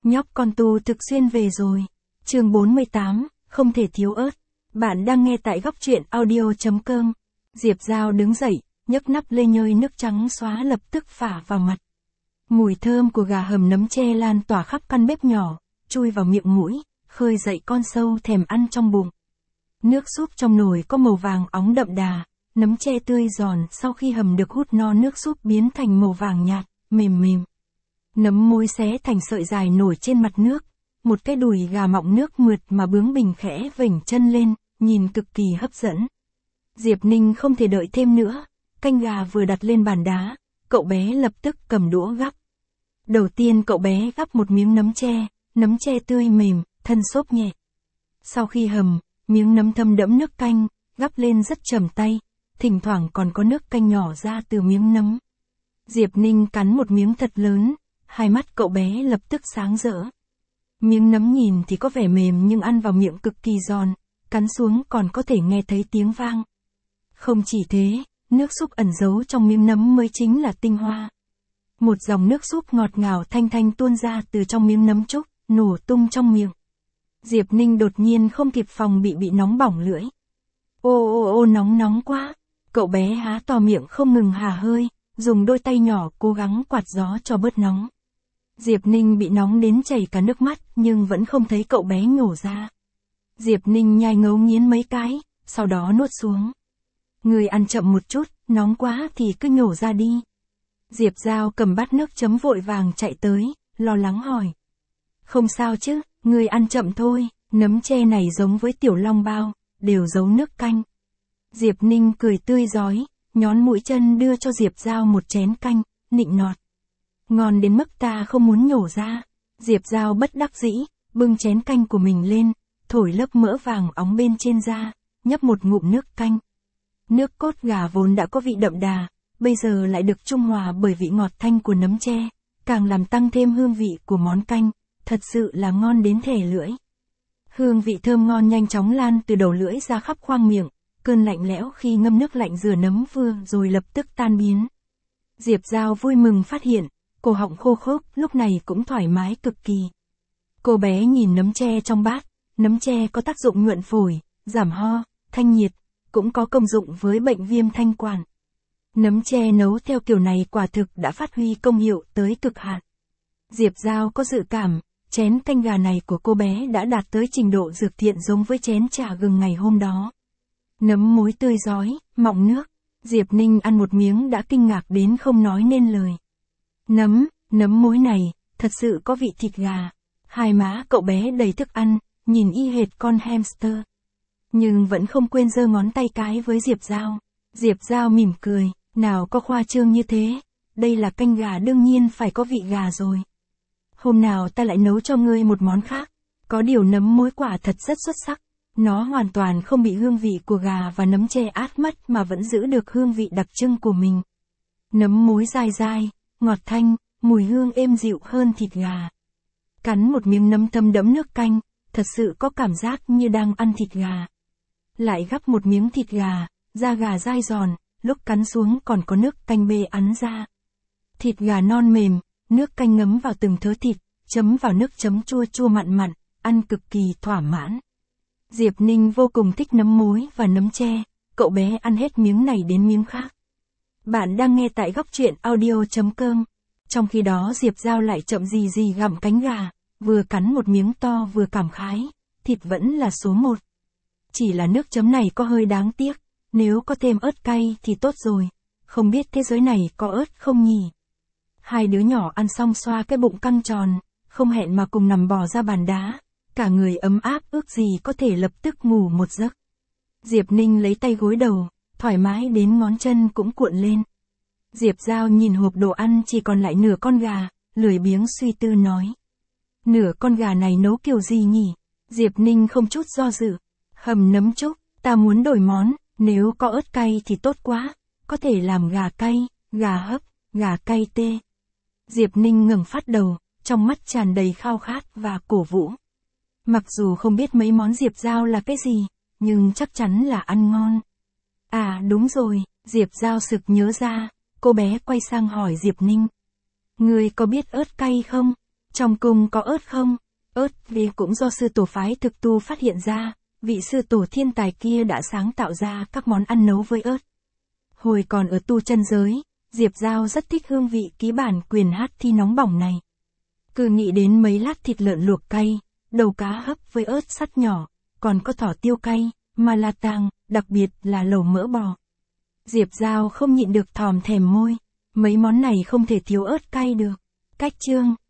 Nhóc con tu thực xuyên về rồi. Chương 48, không thể thiếu ớt. Bạn đang nghe tại góc truyện audio.com. Diệp Giao đứng dậy, nhấc nắp lê nhơi nước trắng xóa lập tức phả vào mặt. Mùi thơm của gà hầm nấm tre lan tỏa khắp căn bếp nhỏ, chui vào miệng mũi, khơi dậy con sâu thèm ăn trong bụng. Nước súp trong nồi có màu vàng óng đậm đà, nấm tre tươi giòn sau khi hầm được hút no nước súp biến thành màu vàng nhạt, mềm mềm. Nấm mối xé thành sợi dài nổi trên mặt nước, một cái đùi gà mọng nước mượt mà bướng bỉnh khẽ vểnh chân lên, nhìn cực kỳ hấp dẫn. Diệp Ninh không thể đợi thêm nữa, canh gà vừa đặt lên bàn đá, cậu bé lập tức cầm đũa gắp. Đầu tiên cậu bé gắp một miếng nấm tre tươi mềm, thân xốp nhẹ. Sau khi hầm, miếng nấm thâm đẫm nước canh, gắp lên rất trầm tay, thỉnh thoảng còn có nước canh nhỏ ra từ miếng nấm. Diệp Ninh cắn một miếng thật lớn, hai mắt cậu bé lập tức sáng rỡ. Miếng nấm nhìn thì có vẻ mềm nhưng ăn vào miệng cực kỳ giòn, cắn xuống còn có thể nghe thấy tiếng vang. Không chỉ thế, nước súp ẩn giấu trong miếng nấm mới chính là tinh hoa. Một dòng nước súp ngọt ngào thanh thanh tuôn ra từ trong miếng nấm trúc, nổ tung trong miệng. Diệp Ninh đột nhiên không kịp phòng bị nóng bỏng lưỡi. Ô nóng quá. Cậu bé há to miệng không ngừng hả hơi, dùng đôi tay nhỏ cố gắng quạt gió cho bớt nóng. Diệp Ninh bị nóng đến chảy cả nước mắt nhưng vẫn không thấy cậu bé nhổ ra. Diệp Ninh nhai ngấu nghiến mấy cái, sau đó nuốt xuống. Người ăn chậm một chút, nóng quá thì cứ nhổ ra đi. Diệp Giao cầm bát nước chấm vội vàng chạy tới, lo lắng hỏi. Không sao chứ, người ăn chậm thôi, nấm tre này giống với tiểu long bao, đều giấu nước canh. Diệp Ninh cười tươi rói, nhón mũi chân đưa cho Diệp Giao một chén canh, nịnh nọt. Ngon đến mức ta không muốn nhổ ra. Diệp Giao bất đắc dĩ, bưng chén canh của mình lên, thổi lớp mỡ vàng óng bên trên ra, nhấp một ngụm nước canh. Nước cốt gà vốn đã có vị đậm đà, bây giờ lại được trung hòa bởi vị ngọt thanh của nấm tre, càng làm tăng thêm hương vị của món canh, thật sự là ngon đến thè lưỡi. Hương vị thơm ngon nhanh chóng lan từ đầu lưỡi ra khắp khoang miệng, cơn lạnh lẽo khi ngâm nước lạnh rửa nấm vừa rồi lập tức tan biến. Diệp Giao vui mừng phát hiện, cổ họng khô khốc lúc này cũng thoải mái cực kỳ. Cô bé nhìn nấm tre trong bát, nấm tre có tác dụng nhuận phổi, giảm ho, thanh nhiệt, cũng có công dụng với bệnh viêm thanh quản. Nấm tre nấu theo kiểu này quả thực đã phát huy công hiệu tới cực hạn. Diệp Giao có dự cảm, chén canh gà này của cô bé đã đạt tới trình độ dược thiện giống với chén trà gừng ngày hôm đó. Nấm mối tươi rói, mọng nước, Diệp Ninh ăn một miếng đã kinh ngạc đến không nói nên lời. Nấm mối này, thật sự có vị thịt gà. Hai má cậu bé đầy thức ăn, nhìn y hệt con hamster. Nhưng vẫn không quên giơ ngón tay cái với Diệp Giao. Diệp Giao mỉm cười, nào có khoa trương như thế, đây là canh gà đương nhiên phải có vị gà rồi. Hôm nào ta lại nấu cho ngươi một món khác, có điều nấm mối quả thật rất xuất sắc. Nó hoàn toàn không bị hương vị của gà và nấm tre át mất mà vẫn giữ được hương vị đặc trưng của mình. Nấm mối dai dai, ngọt thanh, mùi hương êm dịu hơn thịt gà. Cắn một miếng nấm thâm đẫm nước canh, thật sự có cảm giác như đang ăn thịt gà. Lại gắp một miếng thịt gà, da gà dai giòn, lúc cắn xuống còn có nước canh bê ắn ra. Thịt gà non mềm, nước canh ngấm vào từng thớ thịt, chấm vào nước chấm chua chua mặn mặn, ăn cực kỳ thỏa mãn. Diệp Ninh vô cùng thích nấm mối và nấm tre, cậu bé ăn hết miếng này đến miếng khác. Bạn đang nghe tại góc truyện audio.com. Trong khi đó Diệp Giao lại chậm gì gặm cánh gà, vừa cắn một miếng to vừa cảm khái, thịt vẫn là số một. Chỉ là nước chấm này có hơi đáng tiếc, nếu có thêm ớt cay thì tốt rồi, không biết thế giới này có ớt không nhỉ. Hai đứa nhỏ ăn xong xoa cái bụng căng tròn, không hẹn mà cùng nằm bò ra bàn đá, cả người ấm áp ước gì có thể lập tức ngủ một giấc. Diệp Ninh lấy tay gối đầu, thoải mái đến ngón chân cũng cuộn lên. Diệp Giao nhìn hộp đồ ăn chỉ còn lại nửa con gà, lười biếng suy tư nói. Nửa con gà này nấu kiểu gì nhỉ? Diệp Ninh không chút do dự. Hầm nấm trúc, ta muốn đổi món, nếu có ớt cay thì tốt quá, có thể làm gà cay, gà hấp, gà cay tê. Diệp Ninh ngẩng phát đầu, trong mắt tràn đầy khao khát và cổ vũ. Mặc dù không biết mấy món Diệp Giao là cái gì, nhưng chắc chắn là ăn ngon. À đúng rồi, Diệp Giao sực nhớ ra, cô bé quay sang hỏi Diệp Ninh. Ngươi có biết ớt cay không? Trong cung có ớt không? Ớt vì cũng do sư tổ phái thực tu phát hiện ra, vị sư tổ thiên tài kia đã sáng tạo ra các món ăn nấu với ớt. Hồi còn ở tu chân giới, Diệp Giao rất thích hương vị ký bản quyền hát thi nóng bỏng này. Cứ nghĩ đến mấy lát thịt lợn luộc cay, đầu cá hấp với ớt sắt nhỏ, còn có thỏ tiêu cay, mà là tang, đặc biệt là lẩu mỡ bò. Diệp Giao không nhịn được thòm thèm môi, mấy món này không thể thiếu ớt cay được. Cách chương